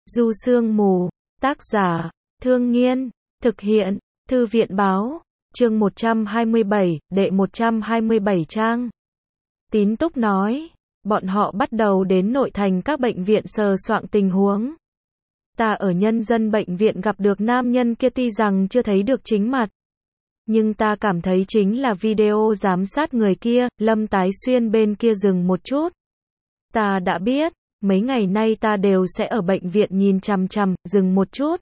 Du Sương Mù, tác giả, Thương Nghiên, thực hiện, Thư viện báo, chương 127, đệ 127 trang. Tín Túc nói, bọn họ bắt đầu đến nội thành các bệnh viện sờ soạng tình huống. Ta ở nhân dân bệnh viện gặp được nam nhân kia tuy rằng chưa thấy được chính mặt. Nhưng ta cảm thấy chính là video giám sát người kia, Lâm Tái Xuyên bên kia dừng một chút. Ta đã biết, mấy ngày nay ta đều sẽ ở bệnh viện nhìn chằm chằm, dừng một chút.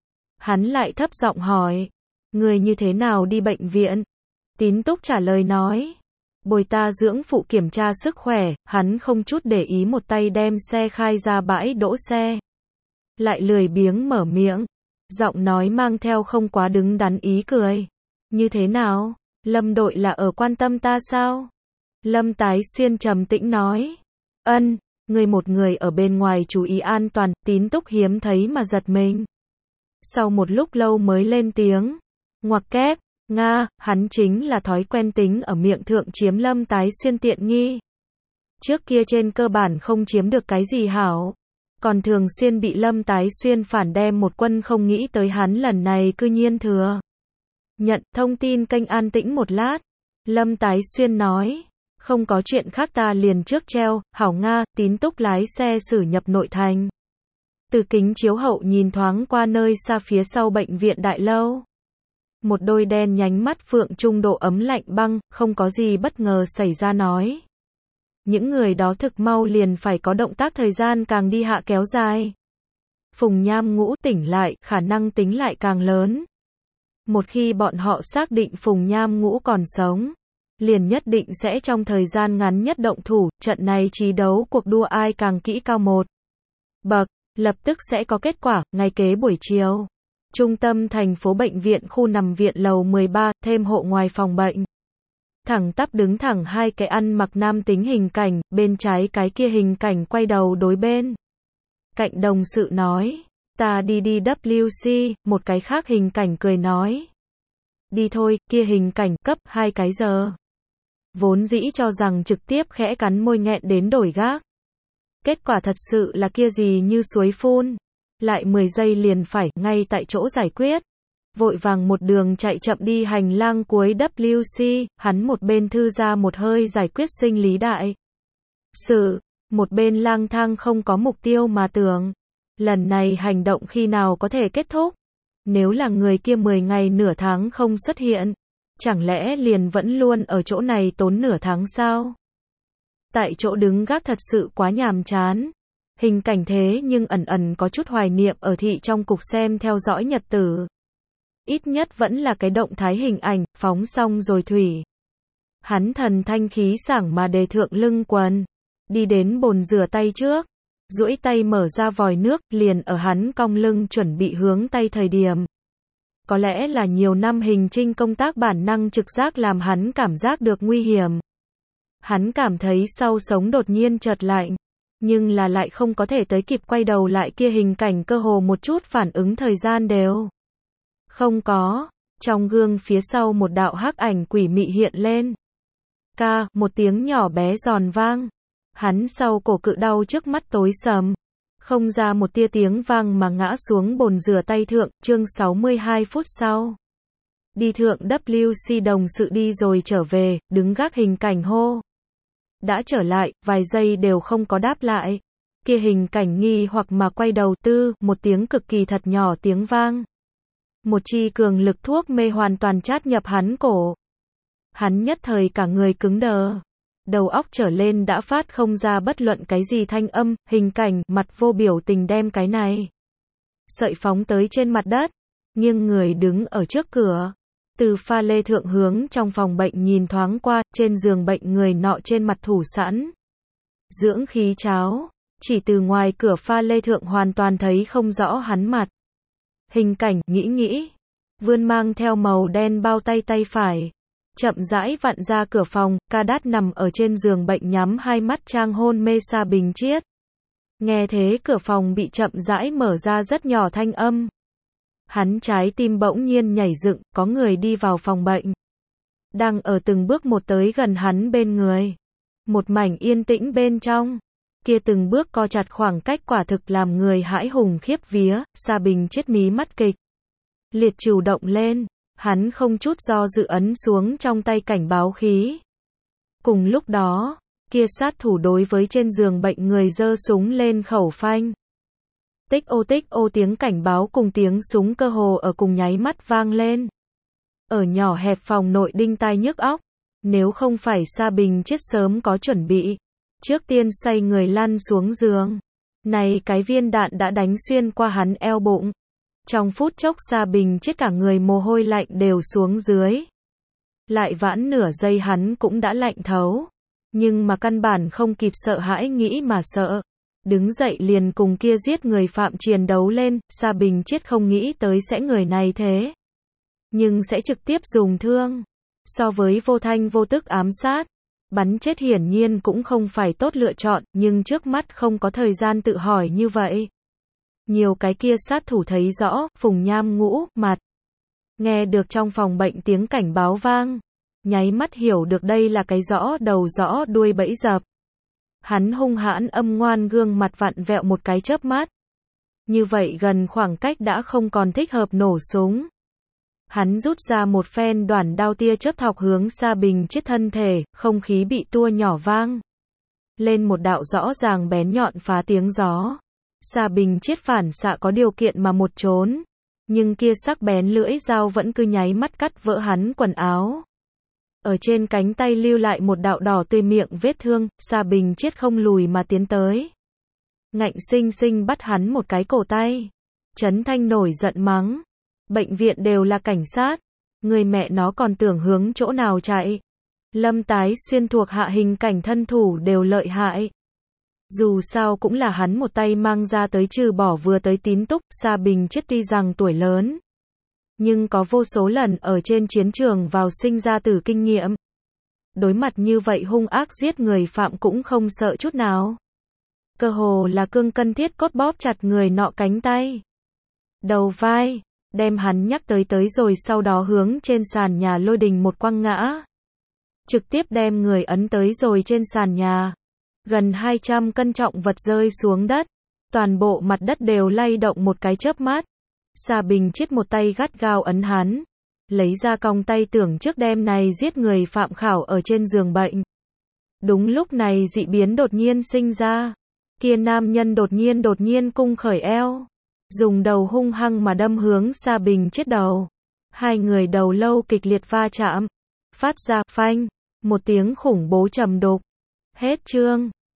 Hắn lại thấp giọng hỏi, người như thế nào đi bệnh viện? Tín Túc trả lời nói, bồi ta dưỡng phụ kiểm tra sức khỏe, hắn không chút để ý một tay đem xe khai ra bãi đỗ xe. Lại lười biếng mở miệng, giọng nói mang theo không quá đứng đắn ý cười. Như thế nào? Lâm đội là ở quan tâm ta sao? Lâm Tái Xuyên trầm tĩnh nói, ân, người một người ở bên ngoài chú ý an toàn. Tín Túc hiếm thấy mà giật mình. Sau một lúc lâu mới lên tiếng, ngoặc kép, Nga, hắn chính là thói quen tính ở miệng thượng chiếm Lâm Tái Xuyên tiện nghi. Trước kia trên cơ bản không chiếm được cái gì hảo, còn thường xuyên bị Lâm Tái Xuyên phản đem một quân, không nghĩ tới hắn lần này cư nhiên thừa nhận. Thông tin kênh an tĩnh một lát, Lâm Tái Xuyên nói, không có chuyện khác ta liền trước treo, hảo Nga. Tín Túc lái xe xử nhập nội thành. Từ kính chiếu hậu nhìn thoáng qua nơi xa phía sau bệnh viện đại lâu. Một đôi đen nhánh mắt phượng trung độ ấm lạnh băng, không có gì bất ngờ xảy ra nói. Những người đó thực mau liền phải có động tác, thời gian càng đi hạ kéo dài. Phùng Nham Ngũ tỉnh lại, khả năng tính lại càng lớn. Một khi bọn họ xác định Phùng Nham Ngũ còn sống, liền nhất định sẽ trong thời gian ngắn nhất động thủ. Trận này trí đấu cuộc đua ai càng kỹ cao một bậc, lập tức sẽ có kết quả. Ngay kế buổi chiều, trung tâm thành phố bệnh viện khu nằm viện lầu 13, thêm hộ ngoài phòng bệnh. Thẳng tắp đứng thẳng hai cái ăn mặc nam tính hình cảnh, bên trái cái kia hình cảnh quay đầu đối bên cạnh đồng sự nói, ta đi WC, một cái khác hình cảnh cười nói, đi thôi. Kia hình cảnh cấp 2 cái giờ. Vốn dĩ cho rằng trực tiếp khẽ cắn môi nghẹn đến đổi gác. Kết quả thật sự là kia gì như suối phun. Lại 10 giây liền phải, ngay tại chỗ giải quyết. Vội vàng một đường chạy chậm đi hành lang cuối WC, hắn một bên thư ra một hơi giải quyết sinh lý đại sự, một bên lang thang không có mục tiêu mà tưởng, lần này hành động khi nào có thể kết thúc? Nếu là người kia 10 ngày nửa tháng không xuất hiện, chẳng lẽ liền vẫn luôn ở chỗ này tốn nửa tháng sao? Tại chỗ đứng gác thật sự quá nhàm chán. Hình cảnh thế nhưng ẩn ẩn có chút hoài niệm ở thị trong cục xem theo dõi nhật tử. Ít nhất vẫn là cái động thái hình ảnh, phóng xong rồi thủy. Hắn thần thanh khí sảng mà đề thượng lưng quần, đi đến bồn rửa tay trước, duỗi tay mở ra vòi nước, liền ở hắn cong lưng chuẩn bị hướng tay thời điểm. Có lẽ là nhiều năm hình trinh công tác bản năng trực giác làm hắn cảm giác được nguy hiểm. Hắn cảm thấy sau sống đột nhiên chợt lạnh, nhưng là lại không có thể tới kịp quay đầu lại, kia hình cảnh cơ hồ một chút phản ứng thời gian đều không có. Trong gương phía sau một đạo hắc ảnh quỷ mị hiện lên. Ca, một tiếng nhỏ bé giòn vang. Hắn sau cổ cự đau trước mắt tối sầm, không ra một tia tiếng vang mà ngã xuống bồn rửa tay thượng. Chương 62 phút sau. Đi thượng WC đồng sự đi rồi trở về, đứng gác hình cảnh hô. Đã trở lại, vài giây đều không có đáp lại. Kia hình cảnh nghi hoặc mà quay đầu tư, một tiếng cực kỳ thật nhỏ tiếng vang. Một chi cường lực thuốc mê hoàn toàn chát nhập hắn cổ. Hắn nhất thời cả người cứng đờ. Đầu óc trở lên đã phát không ra bất luận cái gì thanh âm. Hình cảnh mặt vô biểu tình đem cái này sợi phóng tới trên mặt đất, nghiêng người đứng ở trước cửa. Từ pha lê thượng hướng trong phòng bệnh nhìn thoáng qua, trên giường bệnh người nọ trên mặt thủ sẵn dưỡng khí cháo, chỉ từ ngoài cửa pha lê thượng hoàn toàn thấy không rõ hắn mặt. Hình cảnh nghĩ, vươn mang theo màu đen bao tay tay phải, chậm rãi vặn ra cửa phòng. Ca Đát nằm ở trên giường bệnh nhắm hai mắt trang hôn mê Sa Bình Chiết. Nghe thế cửa phòng bị chậm rãi mở ra rất nhỏ thanh âm. Hắn trái tim bỗng nhiên nhảy dựng, có người đi vào phòng bệnh. Đang ở từng bước một tới gần hắn bên người. Một mảnh yên tĩnh bên trong. Kia từng bước co chặt khoảng cách quả thực làm người hãi hùng khiếp vía, Sa Bình chết mí mắt kịch liệt chủ động lên, hắn không chút do dự ấn xuống trong tay cảnh báo khí. Cùng lúc đó, kia sát thủ đối với trên giường bệnh người giơ súng lên khẩu phanh. Tích ô tiếng cảnh báo cùng tiếng súng cơ hồ ở cùng nháy mắt vang lên. Ở nhỏ hẹp phòng nội đinh tai nhức óc, nếu không phải Sa Bình chết sớm có chuẩn bị, trước tiên xoay người lăn xuống giường. Này cái viên đạn đã đánh xuyên qua hắn eo bụng. Trong phút chốc Sa Bình chết cả người mồ hôi lạnh đều xuống dưới. Lại vãn nửa giây hắn cũng đã lạnh thấu. Nhưng mà căn bản không kịp sợ hãi nghĩ mà sợ. Đứng dậy liền cùng kia giết người phạm chiến đấu lên, Sa Bình chết không nghĩ tới sẽ người này thế. Nhưng sẽ trực tiếp dùng thương. So với vô thanh vô tức ám sát, bắn chết hiển nhiên cũng không phải tốt lựa chọn, nhưng trước mắt không có thời gian tự hỏi như vậy. Nhiều cái kia sát thủ thấy rõ, Phùng Nham Ngũ, mặt. Nghe được trong phòng bệnh tiếng cảnh báo vang. Nháy mắt hiểu được đây là cái rõ đầu rõ đuôi bẫy dập. Hắn hung hãn âm ngoan gương mặt vặn vẹo một cái chớp mắt. Như vậy gần khoảng cách đã không còn thích hợp nổ súng. Hắn rút ra một phen đoản đao tia chớp thọc hướng Sa Bình chết thân thể, không khí bị tua nhỏ vang. Lên một đạo rõ ràng bén nhọn phá tiếng gió. Sa Bình chết phản xạ có điều kiện mà một trốn. Nhưng kia sắc bén lưỡi dao vẫn cứ nháy mắt cắt vỡ hắn quần áo. Ở trên cánh tay lưu lại một đạo đỏ tươi miệng vết thương, Sa Bình chết không lùi mà tiến tới. Ngạnh sinh sinh bắt hắn một cái cổ tay. Trấn Thanh nổi giận mắng. Bệnh viện đều là cảnh sát. Người mẹ nó còn tưởng hướng chỗ nào chạy. Lâm Tái Xuyên thuộc hạ hình cảnh thân thủ đều lợi hại. Dù sao cũng là hắn một tay mang ra tới trừ bỏ vừa tới Tín Túc, Sa Bình chết tuy rằng tuổi lớn. Nhưng có vô số lần ở trên chiến trường vào sinh ra tử kinh nghiệm. Đối mặt như vậy hung ác giết người phạm cũng không sợ chút nào. Cơ hồ là cương cân thiết cốt bóp chặt người nọ cánh tay. Đầu vai, đem hắn nhắc tới rồi sau đó hướng trên sàn nhà lôi đình một quăng ngã. Trực tiếp đem người ấn tới rồi trên sàn nhà. Gần 200 cân trọng vật rơi xuống đất. Toàn bộ mặt đất đều lay động một cái chớp mắt. Sa Bình chết một tay gắt gao ấn hắn. Lấy ra cong tay tưởng trước đêm này giết người phạm khảo ở trên giường bệnh. Đúng lúc này dị biến đột nhiên sinh ra. Kia nam nhân đột nhiên cung khởi eo. Dùng đầu hung hăng mà đâm hướng Sa Bình chết đầu. Hai người đầu lâu kịch liệt va chạm. Phát ra phanh. Một tiếng khủng bố trầm đục. Hết chương.